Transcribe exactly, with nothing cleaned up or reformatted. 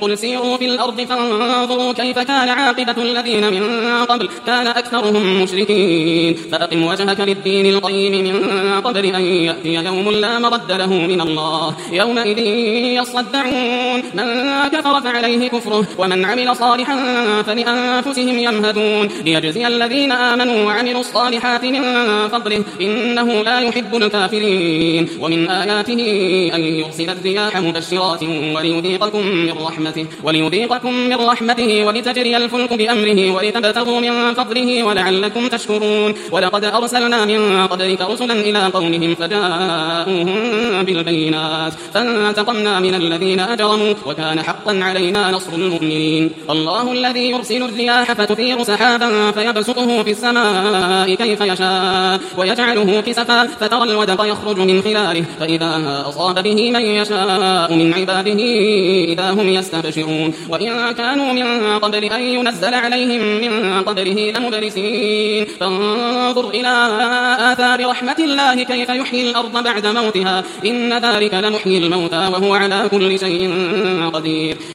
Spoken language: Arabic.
قل سيروا في الأرض فانظروا كيف كان عاقبة الذين من قبل كان أكثرهم مشركين فأقم وجهك للدين القيم من قبل أن يأتي يوم لا مرد له من الله يومئذ يصدعون من كفر فعليه كفره ومن عمل صالحا فلأنفسهم يمهدون ليجزي الذين آمنوا وعملوا الصالحات من فضله إنه لا يحب الكافرين ومن آياته أن يرسل الرياح مبشرات وليذيقكم من رحمته وليذيقكم من رحمته ولتجري الفلك بأمره ولتبتغوا من فضله ولعلكم تشكرون ولقد أرسلنا من قبلك رسلا إلى قومهم فجاءوهم بالبينات فانتقمنا من الذين أجرموا وكان حقا علينا نصر المؤمنين الله الذي يرسل الرياح فتثير سحابا فيبسطه في السماء كيف يشاء ويجعله كسفا فترى الودق يخرج من خلاله فإذا أصاب به من يشاء من عباده إذا هم يستبشرون وإن كانوا من قبل أن ينزل عليهم من قبله لمبلسين فانظر إلى آثار رحمة الله كيف يحيي الأرض بعد موتها إن ذلك لمحيي الموتى وهو على كل شيء قدير